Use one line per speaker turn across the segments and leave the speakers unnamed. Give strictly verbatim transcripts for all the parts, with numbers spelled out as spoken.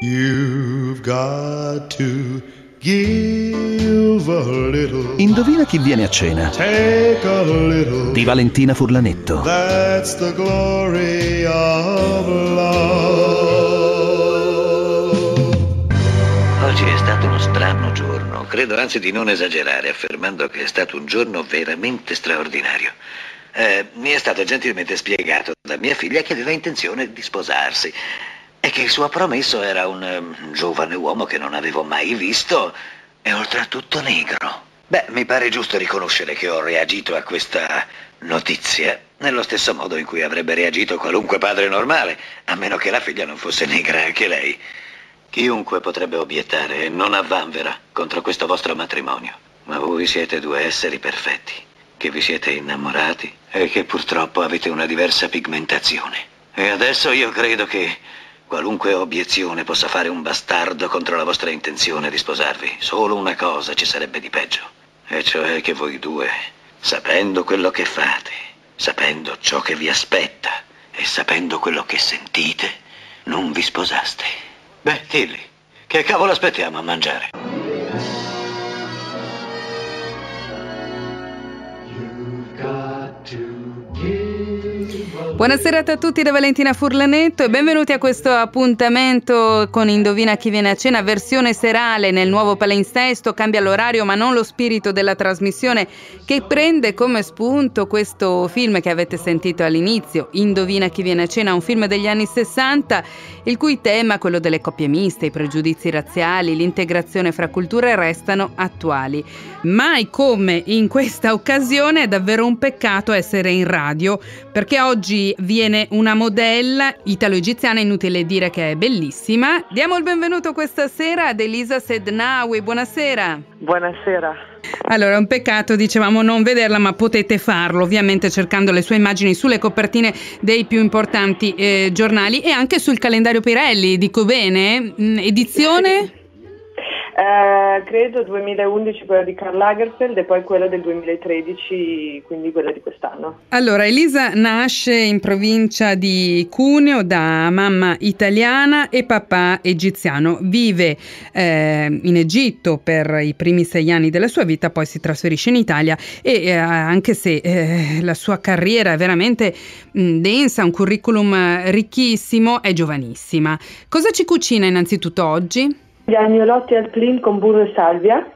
You've got to give a little.
Indovina chi viene a cena?
Take a little.
Di Valentina Furlanetto.
That's the glory of love.
Oggi è stato uno strano giorno. Credo anzi di non esagerare affermando che è stato un giorno veramente straordinario. Eh, mi è stato gentilmente spiegato da mia figlia che aveva intenzione di sposarsi e che il suo promesso era un um, giovane uomo che non avevo mai visto e oltretutto negro. Beh, mi pare giusto riconoscere che ho reagito a questa notizia nello stesso modo in cui avrebbe reagito qualunque padre normale, a meno che la figlia non fosse negra anche lei. Chiunque potrebbe obiettare, non avvanvera contro questo vostro matrimonio, ma voi siete due esseri perfetti, che vi siete innamorati e che purtroppo avete una diversa pigmentazione. E adesso io credo che qualunque obiezione possa fare un bastardo contro la vostra intenzione di sposarvi. Solo una cosa ci sarebbe di peggio, e cioè che voi due, sapendo quello che fate, sapendo ciò che vi aspetta e sapendo quello che sentite, non vi sposaste. Beh, Tilly, che cavolo aspettiamo a mangiare?
Buonasera a tutti da Valentina Furlanetto e benvenuti a questo appuntamento con Indovina chi viene a cena, versione serale nel nuovo palinsesto. Cambia l'orario ma non lo spirito della trasmissione, che prende come spunto questo film che avete sentito all'inizio, Indovina chi viene a cena, un film degli anni sessanta, il cui tema, quello delle coppie miste, i pregiudizi razziali, l'integrazione fra culture, restano attuali. Mai come in questa occasione è davvero un peccato essere in radio, perché oggi viene una modella italo-egiziana, inutile dire che è bellissima. Diamo il benvenuto questa sera ad Elisa Sednawi. Buonasera.
Buonasera.
Allora, è un peccato, dicevamo, non vederla, ma potete farlo ovviamente cercando le sue immagini sulle copertine dei più importanti eh, giornali e anche sul calendario Pirelli, dico bene? Mm, edizione?
Eh, credo duemilaundici quella di Karl Lagerfeld e poi quella del duemilatredici, quindi quella di quest'anno.
Allora, Elisa nasce in provincia di Cuneo da mamma italiana e papà egiziano. Vive eh, in Egitto per i primi sei anni della sua vita, poi si trasferisce in Italia e eh, anche se eh, la sua carriera è veramente mh, densa, un curriculum ricchissimo, è giovanissima. Cosa ci cucina innanzitutto oggi?
Gli agnolotti al plin con burro e salvia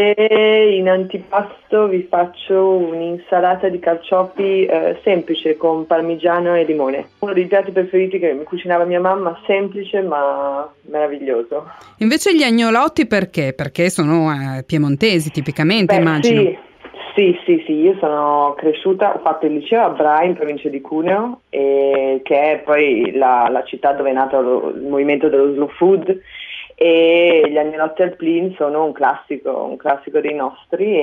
e in antipasto vi faccio un'insalata di carciofi eh, semplice con parmigiano e limone. Uno dei piatti preferiti che mi cucinava mia mamma, semplice ma meraviglioso.
Invece gli agnolotti perché? Perché sono eh, piemontesi tipicamente,
Beh,
immagino.
Sì. Sì, sì, sì, io sono cresciuta, ho fatto il liceo a Bra in provincia di Cuneo, e, che è poi la, la città dove è nato lo, il movimento dello slow food, e gli agnolotti al plin sono un classico, un classico dei nostri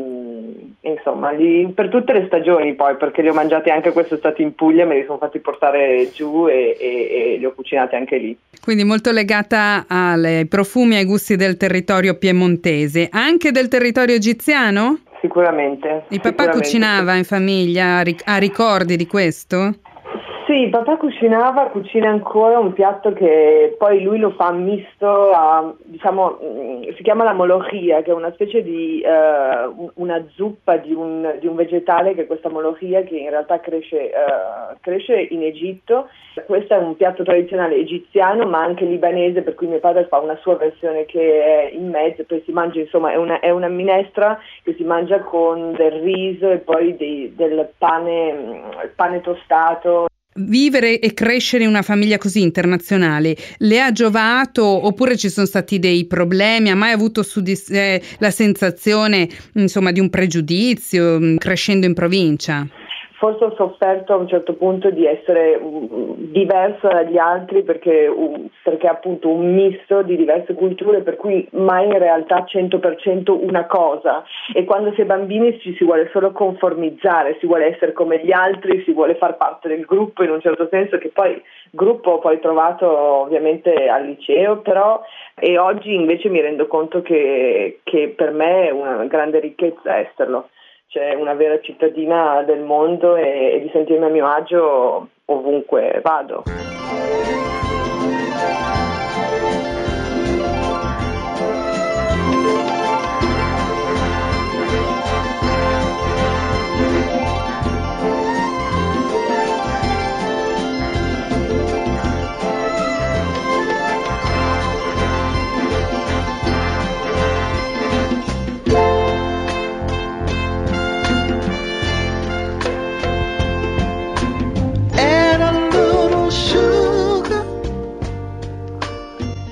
e, e insomma li, per tutte le stagioni poi, perché li ho mangiati anche quest'estate in Puglia, me li sono fatti portare giù e, e, e li ho cucinati anche lì.
Quindi molto legata ai profumi e ai gusti del territorio piemontese, anche del territorio egiziano?
Sicuramente.
Il papà
sicuramente.
cucinava in famiglia, ha ricordi di questo?
Sì, papà cucinava, cucina ancora un piatto che poi lui lo fa misto a, diciamo, si chiama la molochia, che è una specie di, uh, una zuppa di un, di un vegetale, che è questa molochia che in realtà cresce, uh, cresce in Egitto. Questo è un piatto tradizionale egiziano ma anche libanese, per cui mio padre fa una sua versione che è in mezzo, poi si mangia, insomma è una, è una minestra che si mangia con del riso e poi dei, del pane, pane tostato.
Vivere e crescere in una famiglia così internazionale le ha giovato oppure ci sono stati dei problemi? Ha mai avuto su di sé la sensazione, insomma, di un pregiudizio crescendo in provincia?
Forse ho sofferto a un certo punto di essere um, diverso dagli altri perché, um, perché appunto un misto di diverse culture, per cui mai in realtà cento per cento una cosa, e quando si è bambini ci si vuole solo conformizzare, si vuole essere come gli altri, si vuole far parte del gruppo in un certo senso, che poi gruppo ho poi trovato ovviamente al liceo, però e oggi invece mi rendo conto che, che per me è una grande ricchezza esserlo. Cioè una vera cittadina del mondo e, e di sentirmi a mio agio ovunque vado.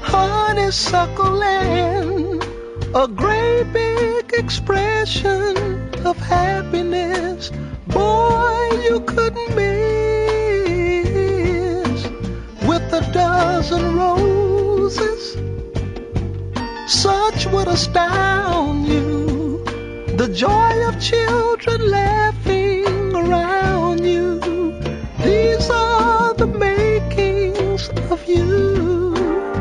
honeysuckle land, a great big expression of happiness. Boy, you couldn't miss with a dozen roses. Such would astound you, the joy of children laughing around you. These are the makings of you.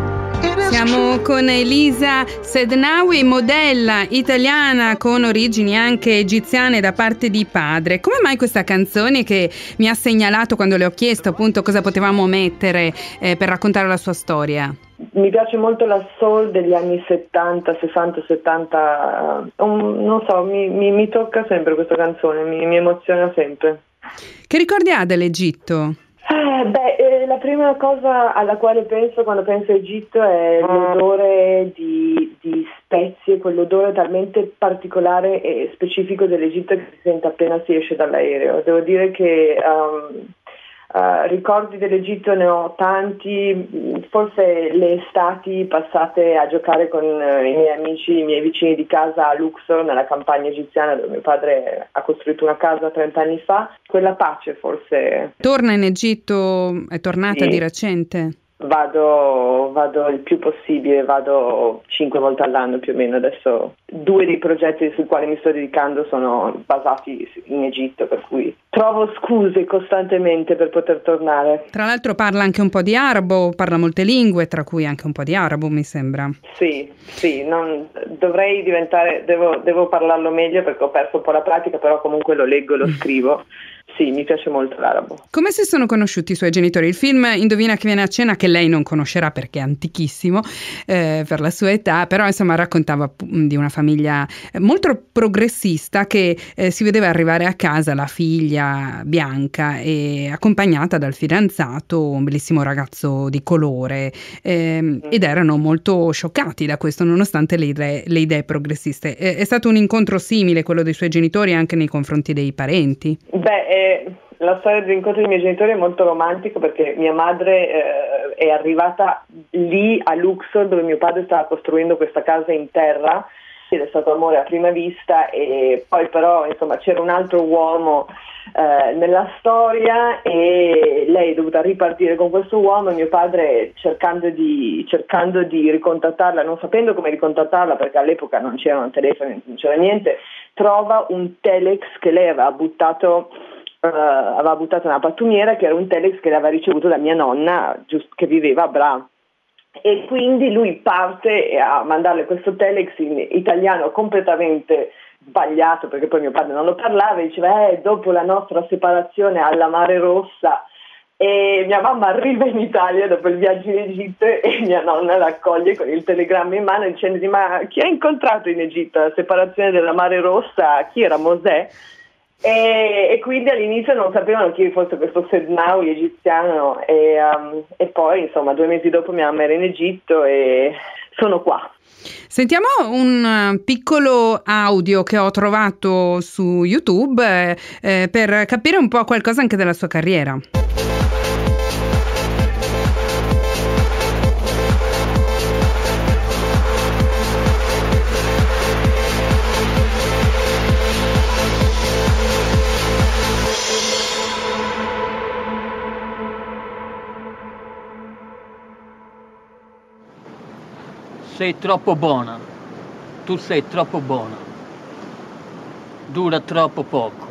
Siamo con Elisa Sednawi, modella italiana con origini anche egiziane da parte di padre. Come mai questa canzone che mi ha segnalato quando le ho chiesto appunto cosa potevamo mettere eh, per raccontare la sua storia?
Mi piace molto la soul degli anni settanta, sessanta, settanta, um, non so, mi, mi, mi tocca sempre questa canzone, mi, mi emoziona sempre.
Che ricordi ha dell'Egitto?
Eh, beh, eh, la prima cosa alla quale penso quando penso a Egitto è l'odore di, di spezie, quell'odore talmente particolare e specifico dell'Egitto che si sente appena si esce dall'aereo. Devo dire che um, uh, ricordi dell'Egitto ne ho tanti, forse le estati passate a giocare con uh, i miei amici, i miei vicini di casa a Luxor, nella campagna egiziana dove mio padre ha costruito una casa trent'anni fa. Quella pace forse.
Torna in Egitto, è tornata
Sì.
di recente?
Vado, vado il più possibile, vado cinque volte all'anno più o meno. Adesso due dei progetti sui quali mi sto dedicando sono basati in Egitto, per cui trovo scuse costantemente per poter tornare.
Tra l'altro parla anche un po' di arabo, parla molte lingue, tra cui anche un po' di arabo, mi sembra.
Sì, sì, non, dovrei diventare, devo, devo parlarlo meglio perché ho perso un po' la pratica, però comunque lo leggo, lo scrivo. Sì, mi piace molto l'arabo.
Come si sono conosciuti i suoi genitori? Il film Indovina chi viene a cena, che lei non conoscerà perché è antichissimo eh, per la sua età, però insomma raccontava di una famiglia molto progressista che eh, si vedeva arrivare a casa la figlia bianca e accompagnata dal fidanzato, un bellissimo ragazzo di colore, eh, mm. ed erano molto scioccati da questo nonostante le idee, le idee progressiste. Eh, è stato un incontro simile quello dei suoi genitori anche nei confronti dei parenti?
Beh, eh... la storia dell'incontro dei miei genitori è molto romantica perché mia madre eh, è arrivata lì a Luxor dove mio padre stava costruendo questa casa in terra ed è stato amore a prima vista, e poi però insomma c'era un altro uomo eh, nella storia e lei è dovuta ripartire con questo uomo e mio padre cercando di, cercando di ricontattarla, non sapendo come ricontattarla perché all'epoca non c'erano telefoni, non c'era niente, trova un telex che lei aveva buttato Uh, aveva buttato una pattumiera, che era un telex che aveva ricevuto da mia nonna giust- che viveva a Bra, e quindi lui parte a mandarle questo telex in italiano completamente sbagliato perché poi mio padre non lo parlava e diceva eh, dopo la nostra separazione alla Mare Rossa, e mia mamma arriva in Italia dopo il viaggio in Egitto e mia nonna la accoglie con il telegramma in mano dicendo ma chi ha incontrato in Egitto la separazione della Mare Rossa, chi era Mosè? E, e quindi all'inizio non sapevano chi fosse questo Sednawi egiziano e, um, e poi insomma due mesi dopo mia mamma era in Egitto e sono qua.
Sentiamo un piccolo audio che ho trovato su YouTube eh, eh, per capire un po' qualcosa anche della sua carriera.
Sei troppo buona, tu sei troppo buona, dura troppo poco.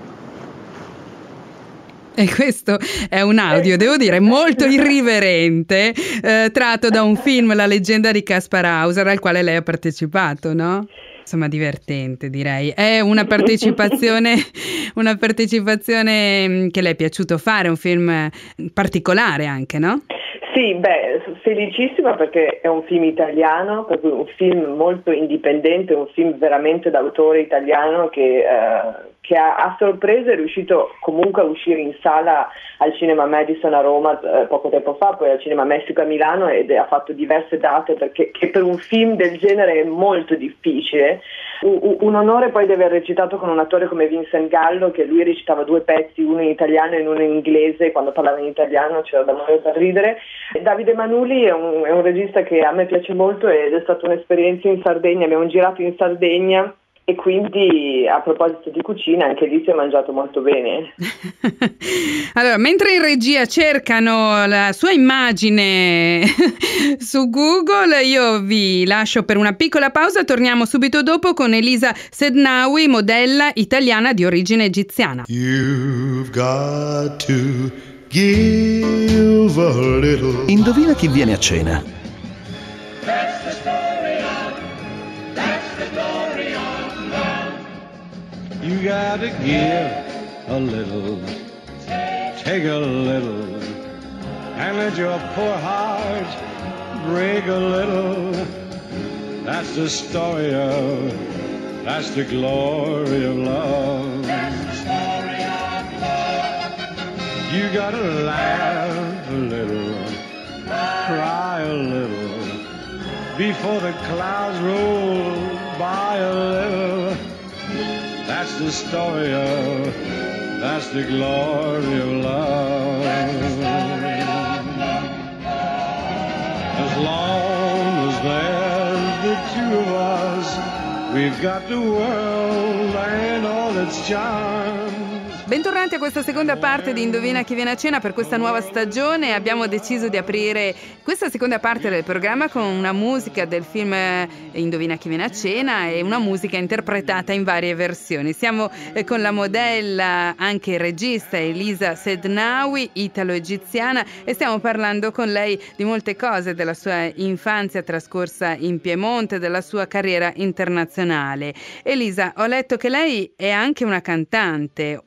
E questo è un audio, devo dire, molto irriverente, eh, tratto da un film, La leggenda di Kaspar Hauser, al quale lei ha partecipato, no? Insomma, divertente, direi. È una partecipazione, una partecipazione che le è piaciuto fare, un film particolare anche, no?
Sì, beh, felicissima perché è un film italiano, proprio un film molto indipendente, un film veramente d'autore italiano che, eh, che a, a sorpresa è riuscito comunque a uscire in sala al Cinema Madison a Roma eh, poco tempo fa, poi al Cinema Messico a Milano, ed ha fatto diverse date, perché che per un film del genere è molto difficile. Un, un onore poi di aver recitato con un attore come Vincent Gallo, che lui recitava due pezzi, uno in italiano e uno in inglese. Quando parlava in italiano c'era da morire per ridere. Davide Manuli è un, è un regista che a me piace molto, ed è stata un'esperienza in Sardegna, abbiamo girato in Sardegna, e quindi a proposito di cucina anche lì si è mangiato molto bene.
Allora, mentre in regia cercano la sua immagine su Google, io vi lascio per una piccola pausa, torniamo subito dopo con Elisa Sednaoui, modella italiana di origine egiziana.
You've got to give a little.
Indovina chi viene a cena.
You gotta give a little, take a little, and let your poor heart break a little. That's the story of, that's the glory of love. That's the story of love. You gotta laugh a little, cry a little, before the clouds roll by a little. That's the story of, that's the glory of love. As long as there's the two of us, we've got the world and all its charms.
Bentornati a questa seconda parte di Indovina chi viene a cena per questa nuova stagione. Abbiamo deciso di aprire questa seconda parte del programma con una musica del film Indovina chi viene a cena e una musica interpretata in varie versioni. Siamo con la modella, anche regista, Elisa Sednaoui, italo-egiziana, e stiamo parlando con lei di molte cose, della sua infanzia trascorsa in Piemonte, della sua carriera internazionale. Elisa, ho letto che lei è anche una cantante.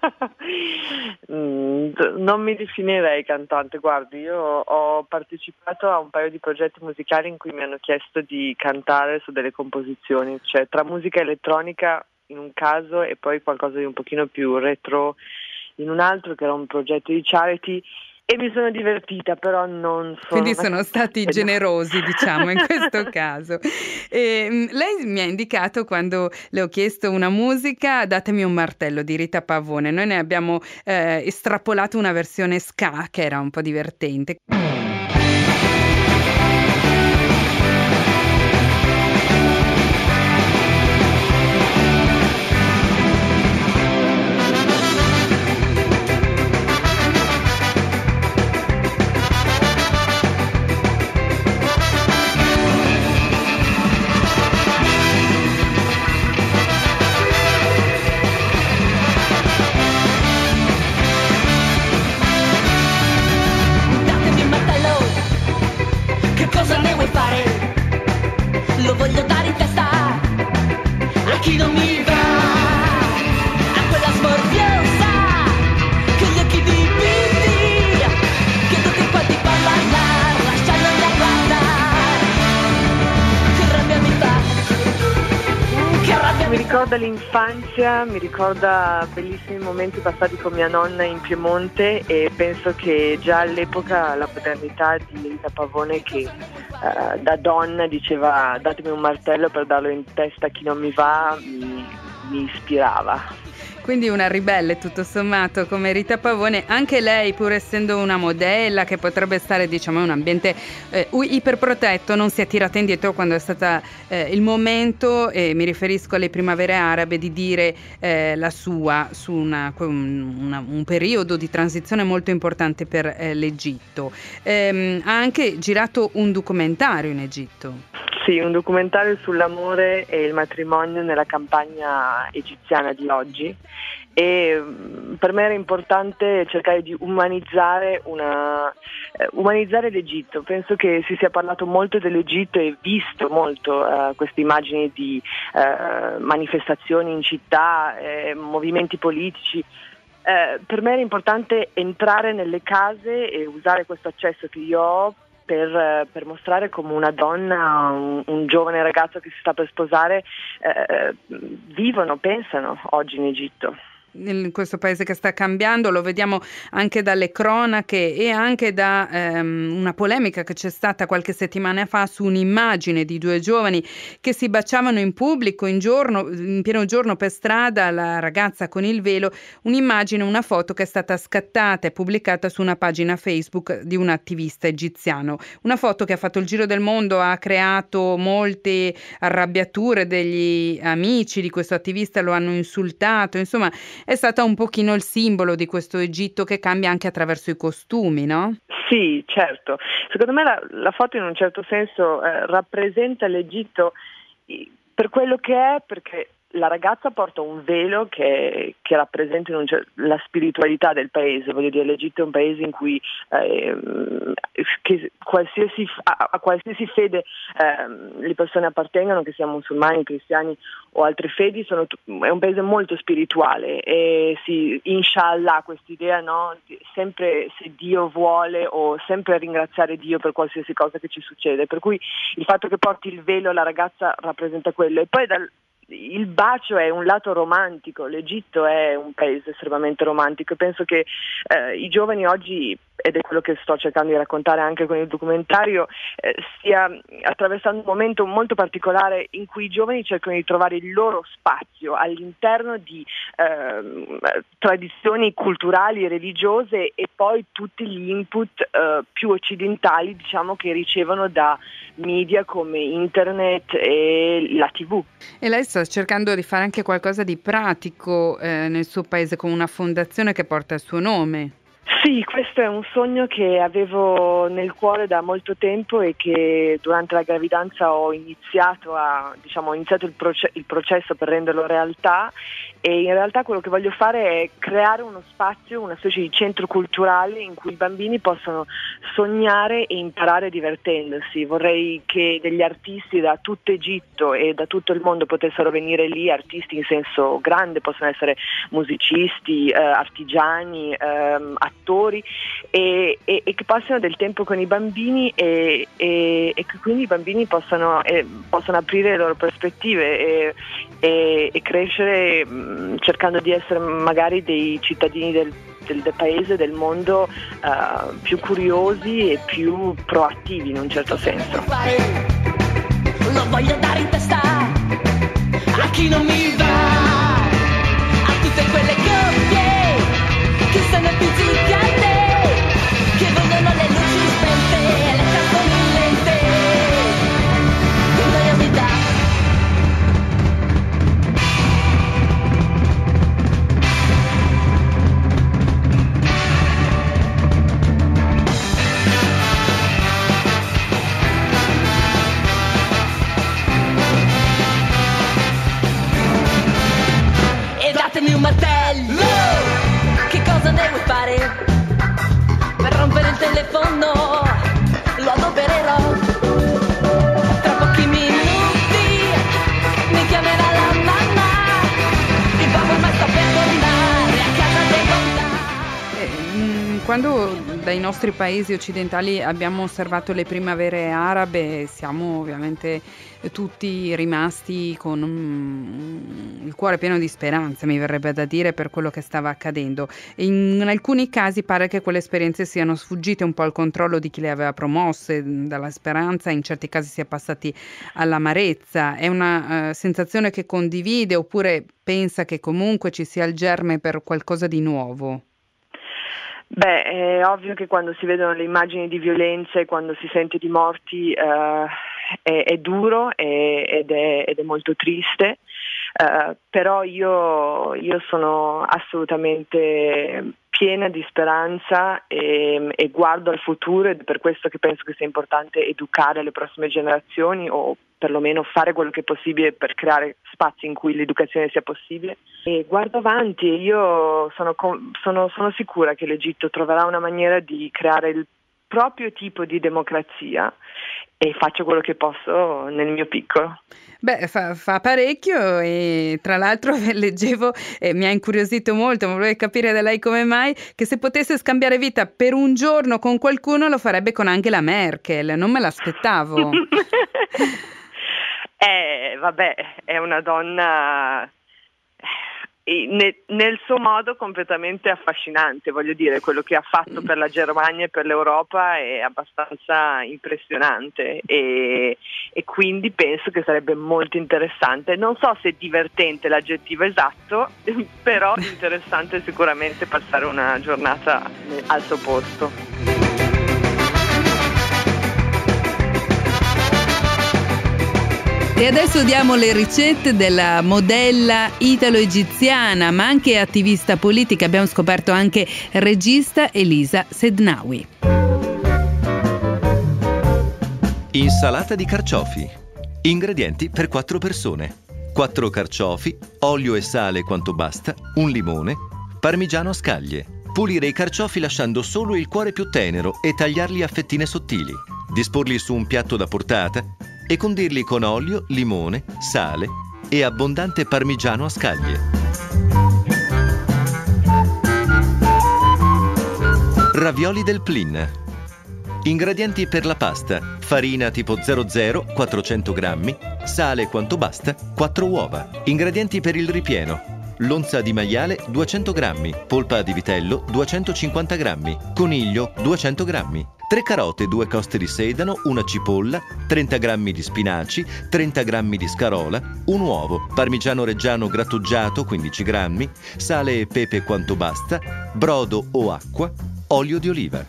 Mm, non mi definirei cantante, guardi, io ho partecipato a un paio di progetti musicali in cui mi hanno chiesto di cantare su delle composizioni, cioè tra musica elettronica in un caso e poi qualcosa di un pochino più retro in un altro, che era un progetto di charity. E mi sono divertita, però non sono...
Quindi sono stati generosi, diciamo, in questo caso. E, lei mi ha indicato, quando le ho chiesto una musica, datemi un martello di Rita Pavone. Noi ne abbiamo eh, estrapolato una versione ska che era un po' divertente.
Lo voglio dare in testa a chi non mi va, a quella smorfiosa con gli occhi dipinti, che tutti quanti ballano, lasciandomi a guardare. Che rabbia mi fa, che rabbia
Mi
mi fa.
ricorda l'infanzia, mi ricorda bellissimi momenti passati con mia nonna in Piemonte, e penso che già all'epoca la modernità di Rita Pavone, che Uh, da donna diceva datemi un martello per darlo in testa a chi non mi va, mi, mi ispirava.
Quindi una ribelle tutto sommato come Rita Pavone, anche lei, pur essendo una modella che potrebbe stare, diciamo, in un ambiente eh, iperprotetto, non si è tirata indietro quando è stato eh, il momento, e mi riferisco alle primavere arabe, di dire eh, la sua su una, una, un periodo di transizione molto importante per eh, l'Egitto. Ehm, ha anche girato un documentario in Egitto.
Sì, un documentario sull'amore e il matrimonio nella campagna egiziana di oggi, e per me era importante cercare di umanizzare, una, eh, umanizzare l'Egitto. Penso che si sia parlato molto dell'Egitto e visto molto eh, queste immagini di eh, manifestazioni in città, eh, movimenti politici. Eh, per me era importante entrare nelle case e usare questo accesso che io ho per, per mostrare come una donna, un, un giovane ragazzo che si sta per sposare eh, vivono, pensano oggi in Egitto.
In questo paese che sta cambiando, lo vediamo anche dalle cronache e anche da ehm, una polemica che c'è stata qualche settimana fa su un'immagine di due giovani che si baciavano in pubblico in giorno, in pieno giorno per strada, la ragazza con il velo, un'immagine, una foto che è stata scattata e pubblicata su una pagina Facebook di un attivista egiziano, una foto che ha fatto il giro del mondo, ha creato molte arrabbiature degli amici di questo attivista, lo hanno insultato, insomma è stata un pochino il simbolo di questo Egitto che cambia anche attraverso i costumi, no?
Sì, certo. Secondo me la, la foto in un certo senso eh, rappresenta l'Egitto per quello che è, perché la ragazza porta un velo che, che rappresenta in un cer- la spiritualità del paese. Voglio dire, l'Egitto è un paese in cui eh, che qualsiasi, a, a qualsiasi fede eh, le persone appartengano, che siano musulmani, cristiani o altre fedi, sono t- è un paese molto spirituale e sì, inshallah, quest'idea, no? Sempre se Dio vuole, o sempre ringraziare Dio per qualsiasi cosa che ci succede. Per cui il fatto che porti il velo la ragazza rappresenta quello. E poi dal il bacio è un lato romantico, l'Egitto è un paese estremamente romantico e penso che eh, i giovani oggi, ed è quello che sto cercando di raccontare anche con il documentario, eh, stia attraversando un momento molto particolare in cui i giovani cercano di trovare il loro spazio all'interno di eh, tradizioni culturali e religiose e poi tutti gli input eh, più occidentali, diciamo, che ricevono da media come internet e la tivù.
E lei sta cercando di fare anche qualcosa di pratico eh, nel suo paese con una fondazione che porta il suo nome.
Sì, questo è un sogno che avevo nel cuore da molto tempo e che durante la gravidanza ho iniziato a, diciamo, ho iniziato il, proce- il processo per renderlo realtà, e in realtà quello che voglio fare è creare uno spazio, una specie di centro culturale in cui i bambini possano sognare e imparare divertendosi. Vorrei che degli artisti da tutto Egitto e da tutto il mondo potessero venire lì, artisti in senso grande, possono essere musicisti, eh, artigiani, ehm, attori, e, e, e che passino del tempo con i bambini e, e, e che quindi i bambini possano, eh, possano aprire le loro prospettive e, e, e crescere mh, cercando di essere magari dei cittadini del, del, del paese, del mondo, uh, più curiosi e più proattivi in un certo senso.
Lo voglio dare in testa a chi non mi va, a tutte quelle coppie che sono pizzicate, che vogliono le luci spente e le canzoni lente. Che noia mi dà. E datemi un martello. Che cosa devo fare per rompere il telefono? Lo adopererò. Tra pochi minuti mi chiamerà la mamma. Il babbo ormai sta per tornare a casa dei contatti.
Eh, quando dai nostri paesi occidentali abbiamo osservato le primavere arabe, siamo ovviamente tutti rimasti con um, il cuore pieno di speranza, mi verrebbe da dire, per quello che stava accadendo. In alcuni casi pare che quelle esperienze siano sfuggite un po' al controllo di chi le aveva promosse, dalla speranza in certi casi si è passati all'amarezza. È una uh, sensazione che condivide, oppure pensa che comunque ci sia il germe per qualcosa di nuovo?
Beh, è ovvio che quando si vedono le immagini di violenza e quando si sente di morti eh, è, è duro e, ed, è, ed è molto triste, eh, però io, io sono assolutamente piena di speranza e, e guardo al futuro, ed è per questo che penso che sia importante educare le prossime generazioni, o perlomeno fare quello che è possibile per creare spazi in cui l'educazione sia possibile. E guardo avanti e io sono, sono, sono sicura che l'Egitto troverà una maniera di creare il proprio tipo di democrazia e faccio quello che posso nel mio piccolo.
Beh, fa, fa parecchio e tra l'altro leggevo e mi ha incuriosito molto, ma volevo capire da lei come mai, che se potesse scambiare vita per un giorno con qualcuno lo farebbe con Angela Merkel, non me l'aspettavo.
eh, vabbè, è una donna ne, nel suo modo completamente affascinante, voglio dire, quello che ha fatto per la Germania e per l'Europa è abbastanza impressionante e, e quindi penso che sarebbe molto interessante, non so se divertente è l'aggettivo esatto, però interessante sicuramente passare una giornata al suo posto.
E adesso diamo le ricette della modella italo-egiziana, ma anche attivista politica. Abbiamo scoperto anche regista Elisa Sednawi.
Insalata di carciofi. Ingredienti per quattro persone: quattro carciofi, olio e sale quanto basta, un limone, parmigiano a scaglie. Pulire i carciofi lasciando solo il cuore più tenero e tagliarli a fettine sottili. Disporli su un piatto da portata e condirli con olio, limone, sale e abbondante parmigiano a scaglie. Ravioli del Plin. Ingredienti per la pasta: farina tipo zero zero quattrocento grammi, sale quanto basta, quattro uova. Ingredienti per il ripieno: lonza di maiale duecento grammi, polpa di vitello duecentocinquanta grammi, coniglio duecento grammi, tre carote, due coste di sedano, una cipolla, trenta grammi di spinaci, trenta grammi di scarola, un uovo, parmigiano reggiano grattugiato quindici grammi, sale e pepe quanto basta, brodo o acqua, olio di oliva.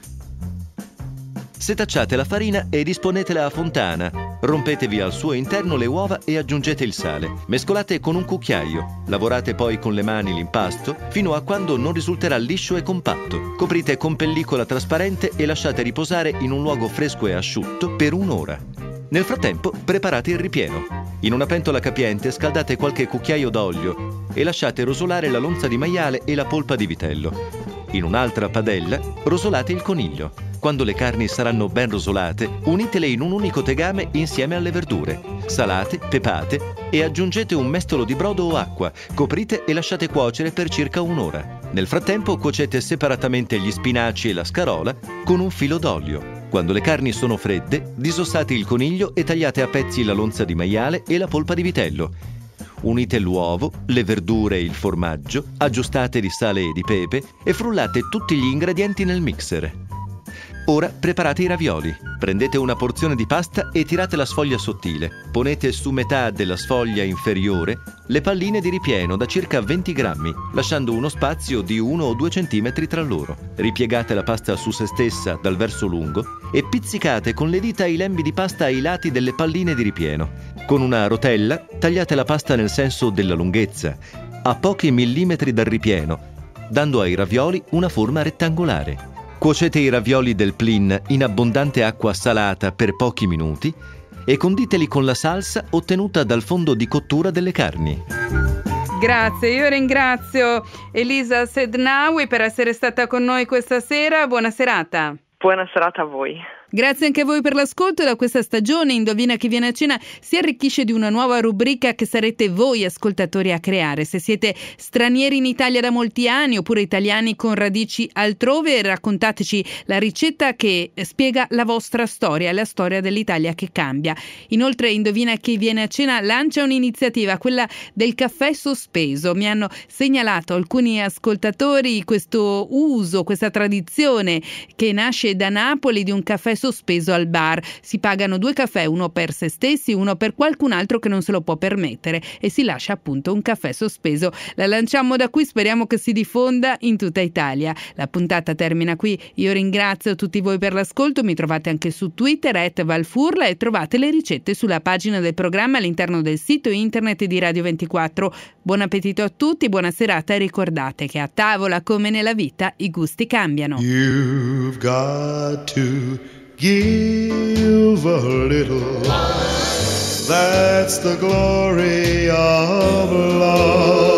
Setacciate la farina e disponetela a fontana. Rompetevi al suo interno le uova e aggiungete il sale. Mescolate con un cucchiaio. Lavorate poi con le mani l'impasto fino a quando non risulterà liscio e compatto. Coprite con pellicola trasparente e lasciate riposare in un luogo fresco e asciutto per un'ora. Nel frattempo preparate il ripieno. In una pentola capiente scaldate qualche cucchiaio d'olio e lasciate rosolare la lonza di maiale e la polpa di vitello. In un'altra padella rosolate il coniglio. Quando le carni saranno ben rosolate, unitele in un unico tegame insieme alle verdure. Salate, pepate e aggiungete un mestolo di brodo o acqua. Coprite e lasciate cuocere per circa un'ora. Nel frattempo cuocete separatamente gli spinaci e la scarola con un filo d'olio. Quando le carni sono fredde, disossate il coniglio e tagliate a pezzi la lonza di maiale e la polpa di vitello. Unite l'uovo, le verdure e il formaggio, aggiustate di sale e di pepe e frullate tutti gli ingredienti nel mixer. Ora preparate i ravioli. Prendete una porzione di pasta e tirate la sfoglia sottile. Ponete su metà della sfoglia inferiore le palline di ripieno da circa venti grammi, lasciando uno spazio di uno o due centimetri tra loro. Ripiegate la pasta su se stessa dal verso lungo e pizzicate con le dita i lembi di pasta ai lati delle palline di ripieno. Con una rotella tagliate la pasta nel senso della lunghezza, a pochi millimetri dal ripieno, dando ai ravioli una forma rettangolare. Cuocete i ravioli del Plin in abbondante acqua salata per pochi minuti e conditeli con la salsa ottenuta dal fondo di cottura delle carni.
Grazie, io ringrazio Elisa Sednawi per essere stata con noi questa sera. Buona serata.
Buona serata a voi.
Grazie anche a voi per l'ascolto. Da questa stagione Indovina chi viene a cena si arricchisce di una nuova rubrica che sarete voi ascoltatori a creare. Se siete stranieri in Italia da molti anni oppure italiani con radici altrove, raccontateci la ricetta che spiega la vostra storia, la storia dell'Italia che cambia. Inoltre Indovina chi viene a cena lancia un'iniziativa, quella del caffè sospeso. Mi hanno segnalato alcuni ascoltatori questo uso, questa tradizione che nasce da Napoli di un caffè sospeso al bar. Si pagano due caffè, uno per se stessi, uno per qualcun altro che non se lo può permettere e si lascia appunto un caffè sospeso. La lanciamo da qui, speriamo che si diffonda in tutta Italia. La puntata termina qui, io ringrazio tutti voi per l'ascolto, mi trovate anche su Twitter at Valfurla e trovate le ricette sulla pagina del programma all'interno del sito internet di Radio ventiquattro. Buon appetito a tutti, buona serata e ricordate che a tavola come nella vita i gusti cambiano.
You've got to give a little, that's the glory of love.